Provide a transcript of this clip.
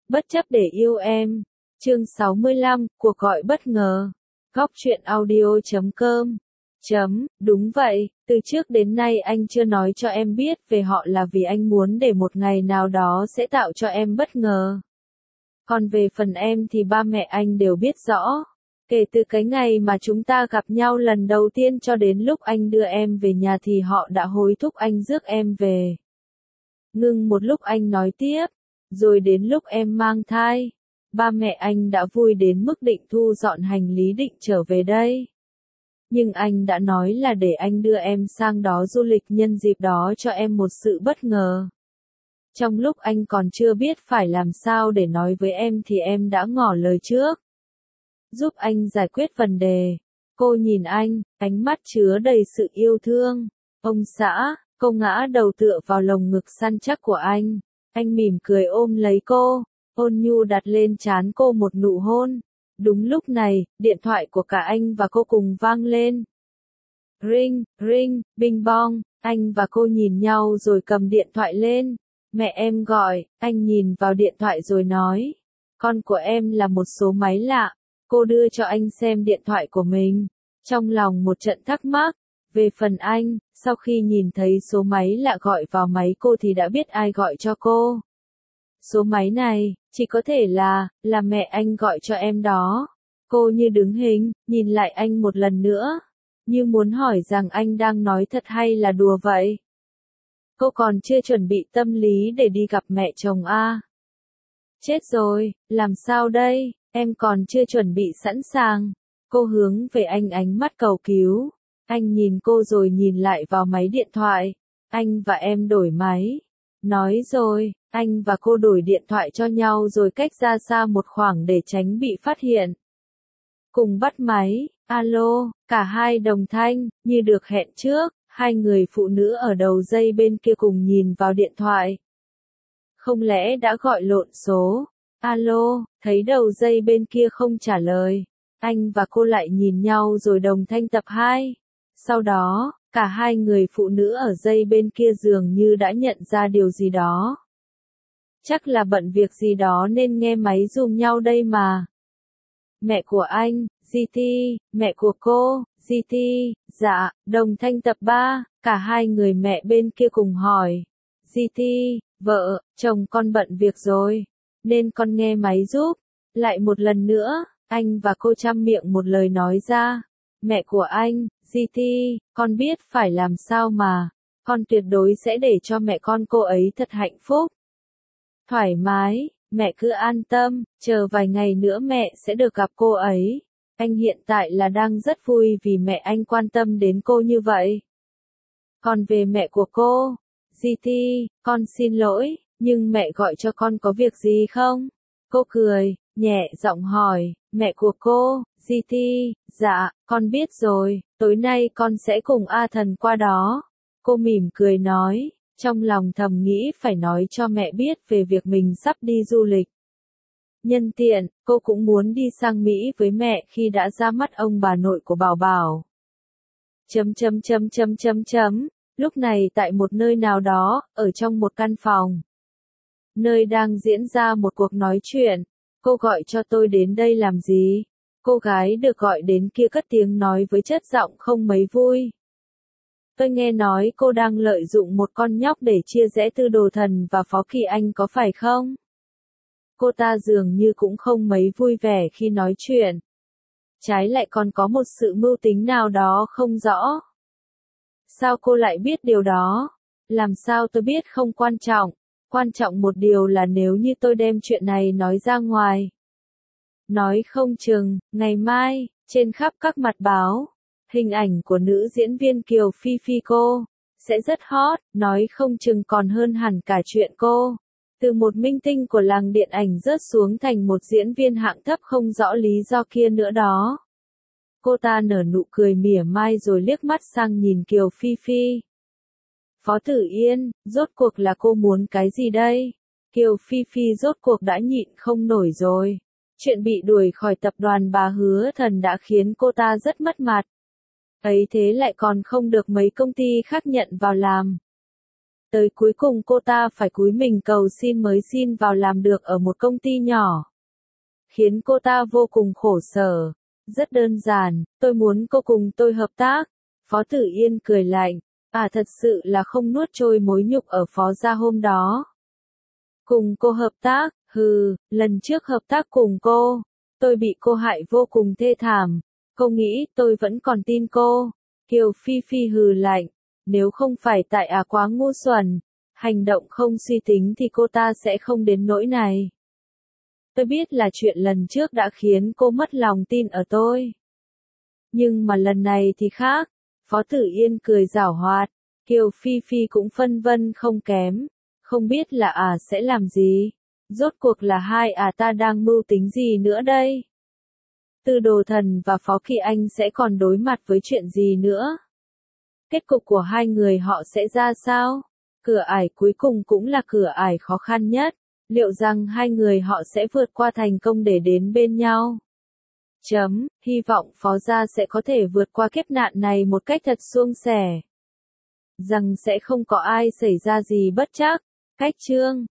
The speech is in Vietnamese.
Bất chấp để yêu em. Chương 65, cuộc gọi bất ngờ. Góc truyện audio.com. Đúng vậy, từ trước đến nay anh chưa nói cho em biết về họ là vì anh muốn để một ngày nào đó sẽ tạo cho em bất ngờ. Còn về phần em thì ba mẹ anh đều biết rõ. Kể từ cái ngày mà chúng ta gặp nhau lần đầu tiên cho đến lúc anh đưa em về nhà thì họ đã hối thúc anh rước em về. Ngừng một lúc anh nói tiếp, rồi đến lúc em mang thai, ba mẹ anh đã vui đến mức định thu dọn hành lý định trở về đây. Nhưng anh đã nói là để anh đưa em sang đó du lịch nhân dịp đó cho em một sự bất ngờ. Trong lúc anh còn chưa biết phải làm sao để nói với em thì em đã ngỏ lời trước. Giúp anh giải quyết vấn đề. Cô nhìn anh, ánh mắt chứa đầy sự yêu thương. Ông xã, cô ngã đầu tựa vào lồng ngực săn chắc của anh. Anh mỉm cười ôm lấy cô, ôn nhu đặt lên trán cô một nụ hôn. Đúng lúc này, điện thoại của cả anh và cô cùng vang lên. Ring, ring, bing bong, anh và cô nhìn nhau rồi cầm điện thoại lên. Mẹ em gọi, anh nhìn vào điện thoại rồi nói. Con của em là một số máy lạ. Cô đưa cho anh xem điện thoại của mình. Trong lòng một trận thắc mắc. Về phần anh, sau khi nhìn thấy số máy lạ gọi vào máy cô thì đã biết ai gọi cho cô. Số máy này, chỉ có thể là mẹ anh gọi cho em đó. Cô như đứng hình, nhìn lại anh một lần nữa. Như muốn hỏi rằng anh đang nói thật hay là đùa vậy. Cô còn chưa chuẩn bị tâm lý để đi gặp mẹ chồng à. Chết rồi, làm sao đây, em còn chưa chuẩn bị sẵn sàng. Cô hướng về anh ánh mắt cầu cứu. Anh nhìn cô rồi nhìn lại vào máy điện thoại. Anh và em đổi máy. Nói rồi, anh và cô đổi điện thoại cho nhau rồi cách ra xa một khoảng để tránh bị phát hiện. Cùng bắt máy, alo, cả hai đồng thanh, như được hẹn trước, hai người phụ nữ ở đầu dây bên kia cùng nhìn vào điện thoại. Không lẽ đã gọi lộn số? Alo, thấy đầu dây bên kia không trả lời. Anh và cô lại nhìn nhau rồi đồng thanh tập 2. Sau đó, cả hai người phụ nữ ở dây bên kia dường như đã nhận ra điều gì đó. Chắc là bận việc gì đó nên nghe máy giùm nhau đây mà. Mẹ của anh, GT, mẹ của cô, GT, dạ, đồng thanh tập 3, cả hai người mẹ bên kia cùng hỏi. GT, vợ, chồng con bận việc rồi, nên con nghe máy giúp. Lại một lần nữa, anh và cô chăm miệng một lời nói ra. Mẹ của anh, GT, con biết phải làm sao mà, con tuyệt đối sẽ để cho mẹ con cô ấy thật hạnh phúc. Thoải mái, mẹ cứ an tâm, chờ vài ngày nữa mẹ sẽ được gặp cô ấy. Anh hiện tại là đang rất vui vì mẹ anh quan tâm đến cô như vậy. Còn về mẹ của cô, GT, con xin lỗi, nhưng mẹ gọi cho con có việc gì không? Cô cười, nhẹ giọng hỏi, mẹ của cô, GT, dạ, con biết rồi, tối nay con sẽ cùng A Thần qua đó. Cô mỉm cười nói, trong lòng thầm nghĩ phải nói cho mẹ biết về việc mình sắp đi du lịch. Nhân tiện, cô cũng muốn đi sang Mỹ với mẹ khi đã ra mắt ông bà nội của Bảo Bảo. Lúc này tại một nơi nào đó, ở trong một căn phòng. Nơi đang diễn ra một cuộc nói chuyện. Cô gọi cho tôi đến đây làm gì? Cô gái được gọi đến kia cất tiếng nói với chất giọng không mấy vui. Tôi nghe nói cô đang lợi dụng một con nhóc để chia rẽ Tư Đồ Thần và Phó Kỳ Anh có phải không? Cô ta dường như cũng không mấy vui vẻ khi nói chuyện. Trái lại còn có một sự mưu tính nào đó không rõ. Sao cô lại biết điều đó? Làm sao tôi biết không quan trọng? Quan trọng một điều là nếu như tôi đem chuyện này nói ra ngoài. Nói không chừng, ngày mai, trên khắp các mặt báo, hình ảnh của nữ diễn viên Kiều Phi Phi cô, sẽ rất hot, nói không chừng còn hơn hẳn cả chuyện cô. Từ một minh tinh của làng điện ảnh rớt xuống thành một diễn viên hạng thấp không rõ lý do kia nữa đó. Cô ta nở nụ cười mỉa mai rồi liếc mắt sang nhìn Kiều Phi Phi. Phó Tử Yên, rốt cuộc là cô muốn cái gì đây? Kiều Phi Phi rốt cuộc đã nhịn không nổi rồi. Chuyện bị đuổi khỏi tập đoàn bà Hứa Thần đã khiến cô ta rất mất mặt. Ấy thế lại còn không được mấy công ty khác nhận vào làm. Tới cuối cùng cô ta phải cúi mình cầu xin mới xin vào làm được ở một công ty nhỏ. Khiến cô ta vô cùng khổ sở. Rất đơn giản, tôi muốn cô cùng tôi hợp tác. Phó Tử Yên cười lạnh. À, thật sự là không nuốt trôi mối nhục ở Phó gia hôm đó. Cùng cô hợp tác, hừ, lần trước hợp tác cùng cô, tôi bị cô hại vô cùng thê thảm. Cô nghĩ tôi vẫn còn tin cô. Kiều Phi Phi hừ lạnh. Nếu không phải tại quá ngu xuẩn, hành động không suy tính thì cô ta sẽ không đến nỗi này. Tôi biết là chuyện lần trước đã khiến cô mất lòng tin ở tôi. Nhưng mà lần này thì khác. Phó Tử Yên cười giảo hoạt. Kiều Phi Phi cũng phân vân không kém. Không biết là sẽ làm gì. Rốt cuộc là hai ta đang mưu tính gì nữa đây? Tư Đồ Thần và Phó Kỳ Anh sẽ còn đối mặt với chuyện gì nữa? Kết cục của hai người họ sẽ ra sao? Cửa ải cuối cùng cũng là cửa ải khó khăn nhất. Liệu rằng hai người họ sẽ vượt qua thành công để đến bên nhau? Hy vọng Phó gia sẽ có thể vượt qua kiếp nạn này một cách thật suôn sẻ. Rằng sẽ không có ai xảy ra gì bất trắc. Cách chương